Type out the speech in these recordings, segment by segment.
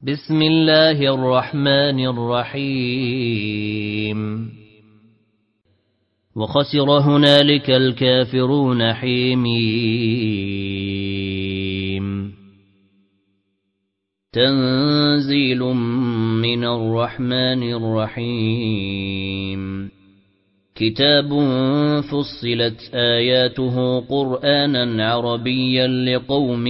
بسم الله الرحمن الرحيم وخسر هنالك الكافرون حميم تنزيل من الرحمن الرحيم كتاب فصلت آياته قرآنا عربيا لقوم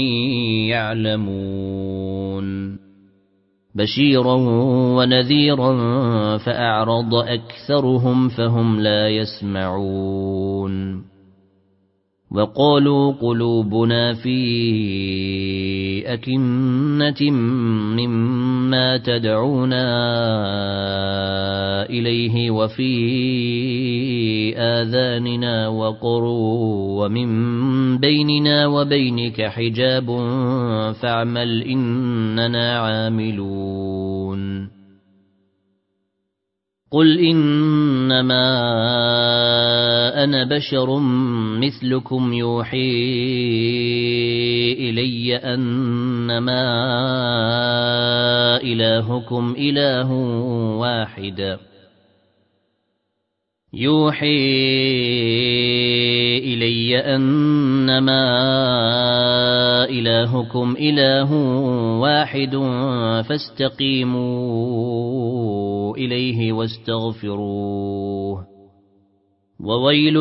يعلمون بشيرا ونذيرا فأعرض أكثرهم فهم لا يسمعون وقالوا قلوبنا في أكنة مما تدعونا إليه وفي آذاننا وقر ومن بيننا وبينك حجاب فاعمل إننا عاملون قل إنما أنا بشر مثلكم يوحي إلي أنما إلهكم إله واحد فاستقيموا إليه واستغفروه وويل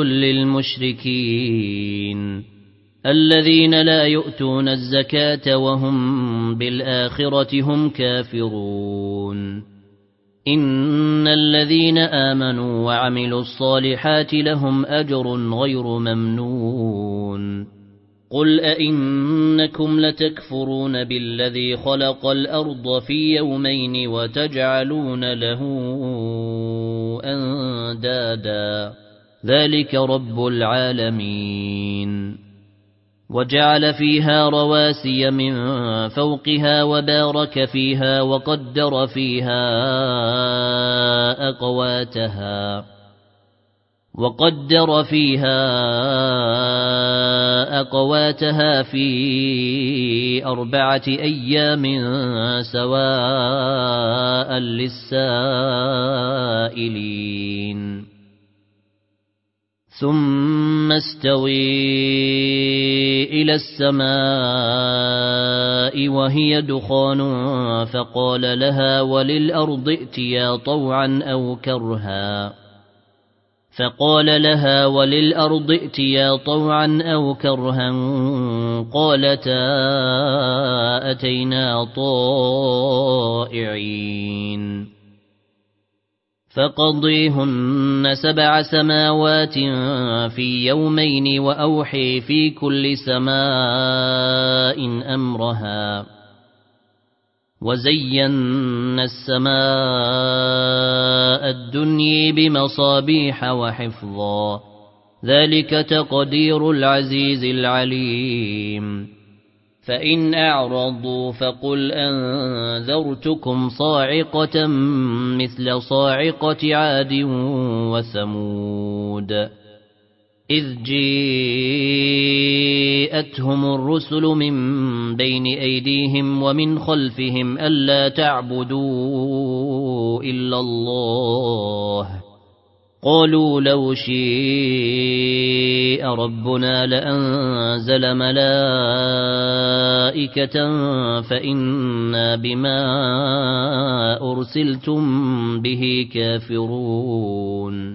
للمشركين الذين لا يؤتون الزكاة وهم بالآخرة هم كافرون إن الذين آمنوا وعملوا الصالحات لهم أجر غير ممنون قل أئنكم لتكفرون بالذي خلق الأرض في يومين وتجعلون له أندادا ذلك رب العالمين وجعل فيها رواسي من فوقها وبارك فيها وقدر فيها أقواتها في 4 أيام سواء للسائلين ثم استوي إلى السماء وهي دخان فقال لها وللأرض ائتيا طوعا أو كرها قالتا أتينا طائعين فقضيهن 7 سماوات في يومين وأوحي في كل سماء أمرها وزينا السماء الدنيا بمصابيح وحفظا ذلك تقدير العزيز العليم فإن أعرضوا فقل أنذرتكم صاعقة مثل صاعقة عاد وثمود إذ جاءتهم الرسل من بين أيديهم ومن خلفهم ألا تعبدوا إلا الله قالوا لو شاء ربنا لأنزل ملائكة فإنا بما أرسلتم به كافرون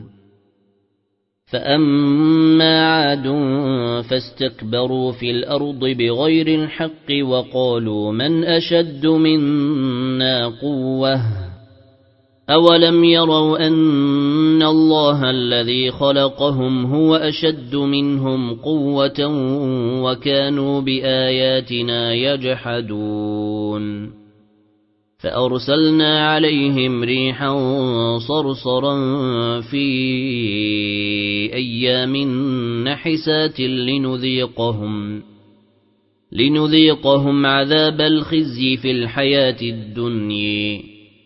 فأما عاد فاستكبروا في الأرض بغير الحق وقالوا من أشد منا قوة أولم يروا أن الله الذي خلقهم هو أشد منهم قوة وكانوا بآياتنا يجحدون فأرسلنا عليهم ريحا صرصرا في أيام نحسات لنذيقهم عذاب الخزي في الحياة الدنيا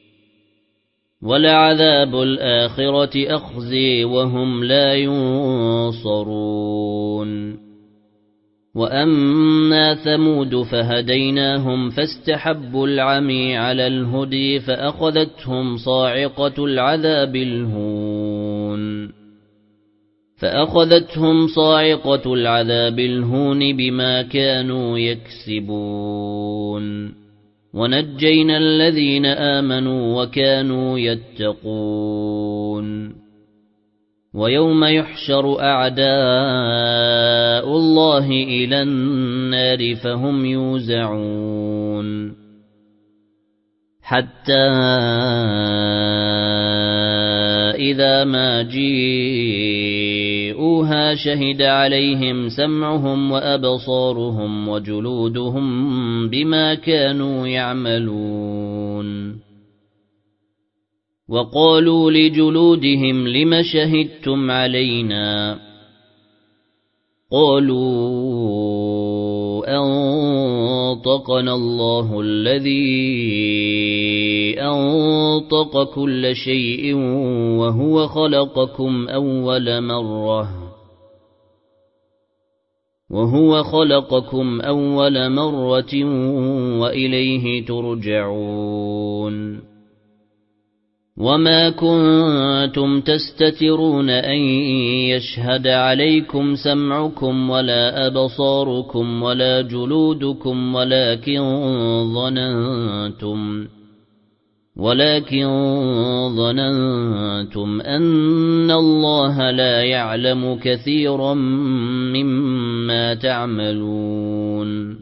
ولعذاب الآخرة أخزي وهم لا ينصرون وأما ثمود فهديناهم فاستحبوا العمي على الهدي فأخذتهم صاعقة العذاب الهون بما كانوا يكسبون ونجينا الذين آمنوا وكانوا يتقون ويوم يحشر أعداء الله إلى النار فهم يوزعون حتى إذا ما جيءوها شهد عليهم سمعهم وأبصارهم وجلودهم بما كانوا يعملون وقالوا لجلودهم لم شهدتم علينا قالوا أنطقنا الله الذي أنطق كل شيء وهو خلقكم أول مرة وإليه ترجعون وما كنتم تستترون أن يشهد عليكم سمعكم ولا أبصاركم ولا جلودكم ولكن ظننتم أن الله لا يعلم كثيرا مما تعملون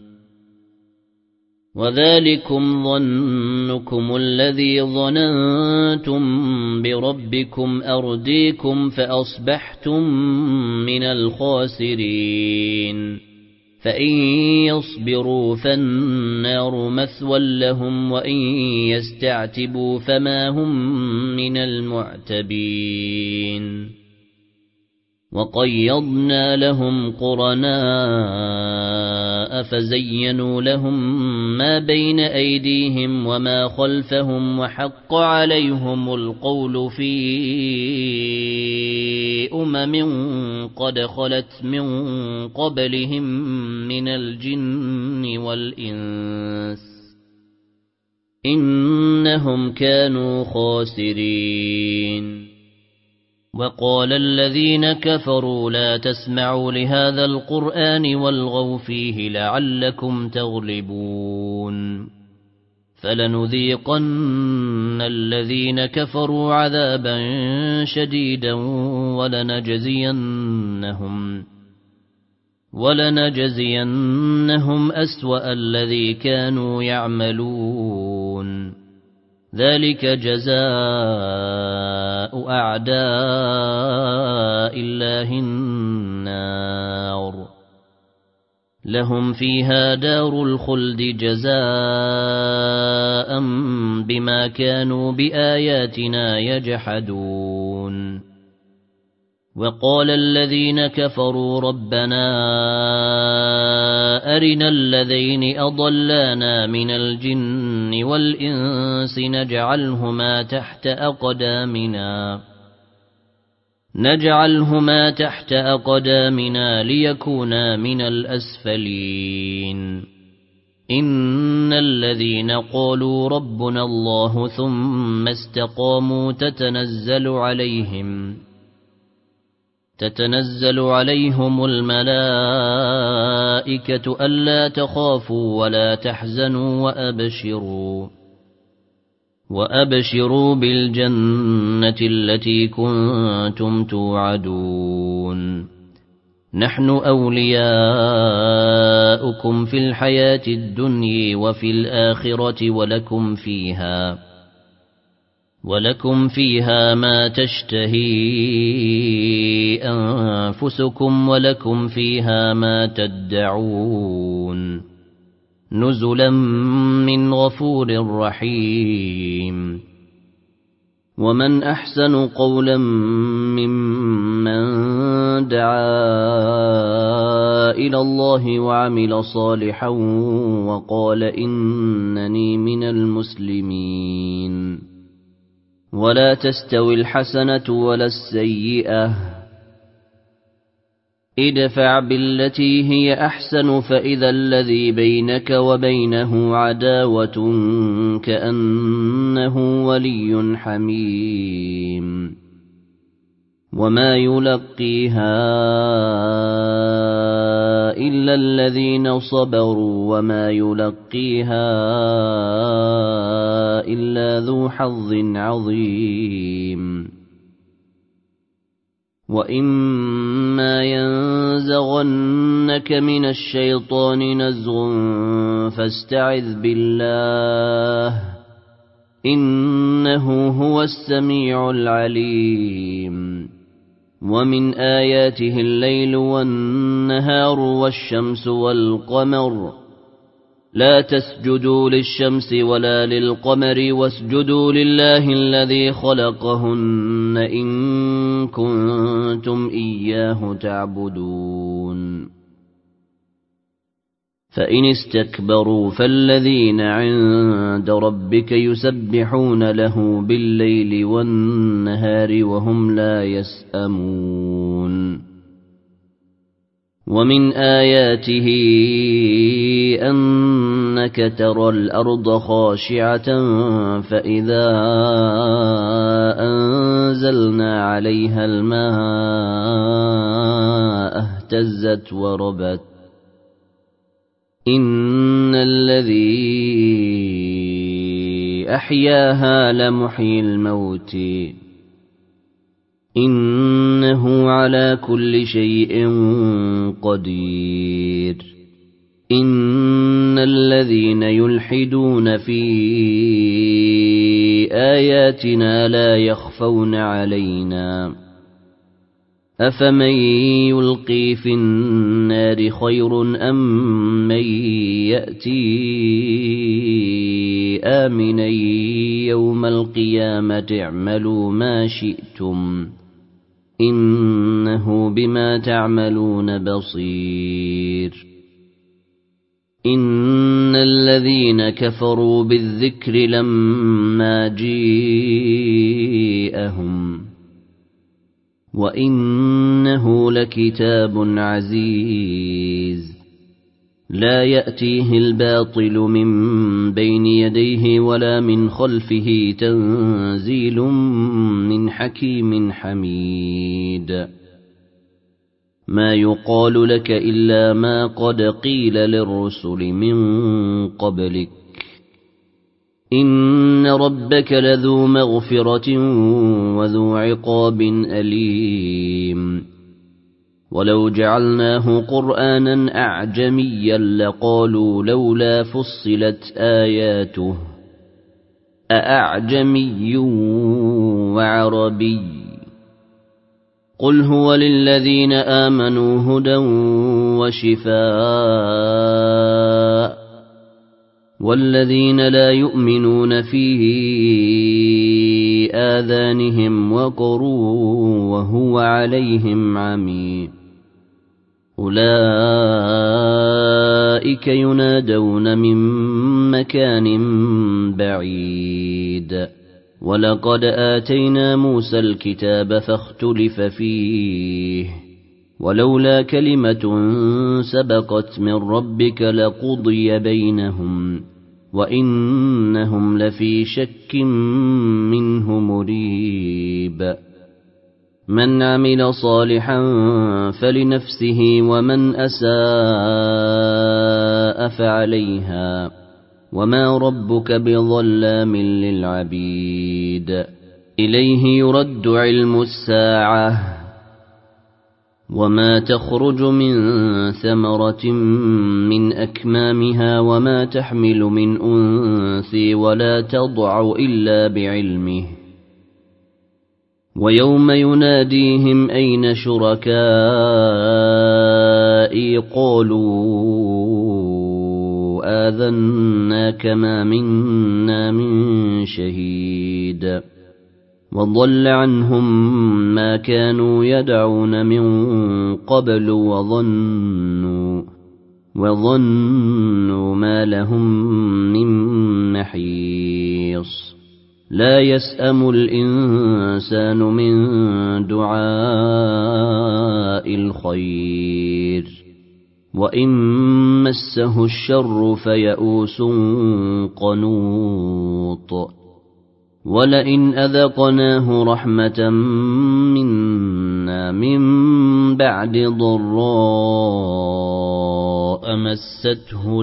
وذلكم ظنكم الذي ظننتم بربكم أرديكم فأصبحتم من الخاسرين فإن يصبروا فالنار مثوى لهم وإن يستعتبوا فما هم من المعتبين وقيضنا لهم قرناء فزينوا لهم ما بين أيديهم وما خلفهم وحق عليهم القول في قد خلت من قبلهم من الجن والإنس إنهم كانوا خاسرين وقال الذين كفروا لا تسمعوا لهذا القرآن والغوا فيه لعلكم تغلبون فلنذيقن الذين كفروا عذابا شديدا ولنجزينهم أسوأ الذي كانوا يعملون ذلك جزاء أعداء الله النار لهم فيها دار الخلد جزاء بما كانوا بآياتنا يجحدون وقال الذين كفروا ربنا أرنا الذين أضلانا من الجن والإنس نجعلهما تحت أقدامنا ليكونا من الأسفلين إن الذين قالوا ربنا الله ثم استقاموا تتنزل عليهم الملائكة ألا تخافوا ولا تحزنوا وأبشروا بالجنة التي كنتم توعدون نحن أولياؤكم في الحياة الدنيا وفي الآخرة ولكم فيها ما تشتهي أنفسكم ولكم فيها ما تدعون نزلا من غفور رحيم ومن أحسن قولا ممن دعا إلى الله وعمل صالحا وقال إنني من المسلمين ولا تستوي الحسنة ولا السيئة ادفع بالتي هي أحسن فإذا الذي بينك وبينه عداوة كأنه ولي حميم وما يلقيها إلا الذين صبروا وما يلقيها إلا ذو حظ عظيم وإما ينزغنك من الشيطان نزغ فاستعذ بالله إنه هو السميع العليم ومن آياته الليل والنهار والشمس والقمر لا تسجدوا للشمس ولا للقمر واسجدوا لله الذي خلقهن إن كنتم إياه تعبدون فإن استكبروا فالذين عند ربك يسبحون له بالليل والنهار وهم لا يسأمون ومن آياته أنك ترى الأرض خاشعة فإذا أنزلنا عليها الماء اهتزت وربت إن الذي أحياها لمحيي الموت إنه على كل شيء قدير إن الذين يلحدون في آياتنا لا يخفون علينا أفمن يلقي في النار خير أم من يأتي آمنا يوم القيامة اعملوا ما شئتم إنه بما تعملون بصير إن الذين كفروا بالذكر لما جيءهم وإنه لكتاب عزيز لا يأتيه الباطل من بين يديه ولا من خلفه تنزيل من حكيم حميد ما يقال لك إلا ما قد قيل للرسل من قبلك إن ربك لذو مغفرة وذو عقاب أليم ولو جعلناه قرآنا أعجميا لقالوا لولا فصلت آياته أأعجمي وعربي قل هو للذين آمنوا هدى وشفاء والذين لا يؤمنون في آذانهم وقر وهو عليهم عمي أولئك ينادون من مكان بعيد ولقد آتينا موسى الكتاب فاختلف فيه ولولا كلمة سبقت من ربك لقضي بينهم وإنهم لفي شك منه مريب من عمل صالحا فلنفسه ومن أساء فعليها وما ربك بظلام للعبيد إليه يرد علم الساعة وما تخرج من ثمرة من أكمامها وما تحمل من أنثى ولا تضع إلا بعلمه ويوم يناديهم أين شركائي قالوا آذناك ما منا من شهيد وضل عنهم ما كانوا يدعون من قبل وظنوا ما لهم من محيص لا يسأم الإنسان من دعاء الخير وإن مسه الشر فيئوس قنوط ولئن أذقناه رحمة منا من بعد ضراء مسته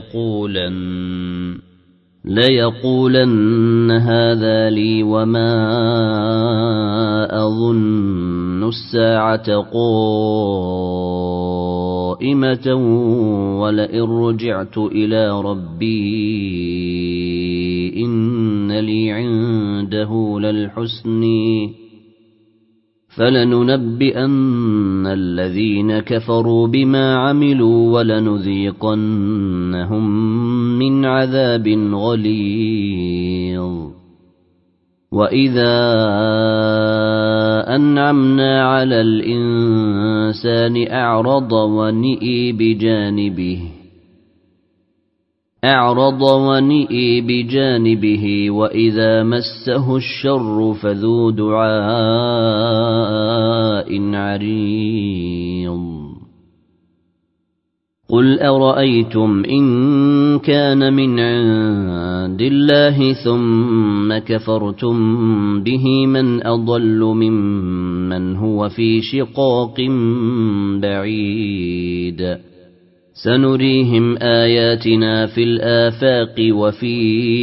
ليقولن هذا لي وما أظن الساعة قائمة ولئن رجعت إلى ربي إن لي عنده للحسن فلننبئن الذين كفروا بما عملوا ولنذيقنهم من عذاب غليظ وإذا أنعمنا على الإنسان أعرض ونئي بجانبه وإذا مسه الشر فذو دعاء عريض قل أرأيتم إن كان من عند الله ثم كفرتم به من أضل ممن هو في شقاق بعيد سنريهم آياتنا في الآفاق وفي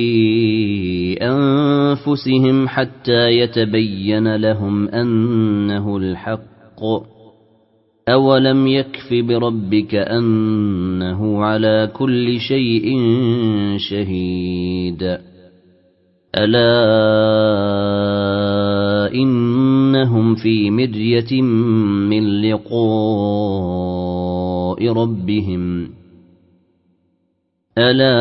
أنفسهم حتى يتبين لهم أنه الحق أولم يكف بربك أنه على كل شيء شهيد ألا إنهم في مرية من لقاء ربهم ألا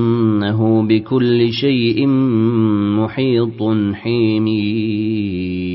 إنه بكل شيء محيط حميد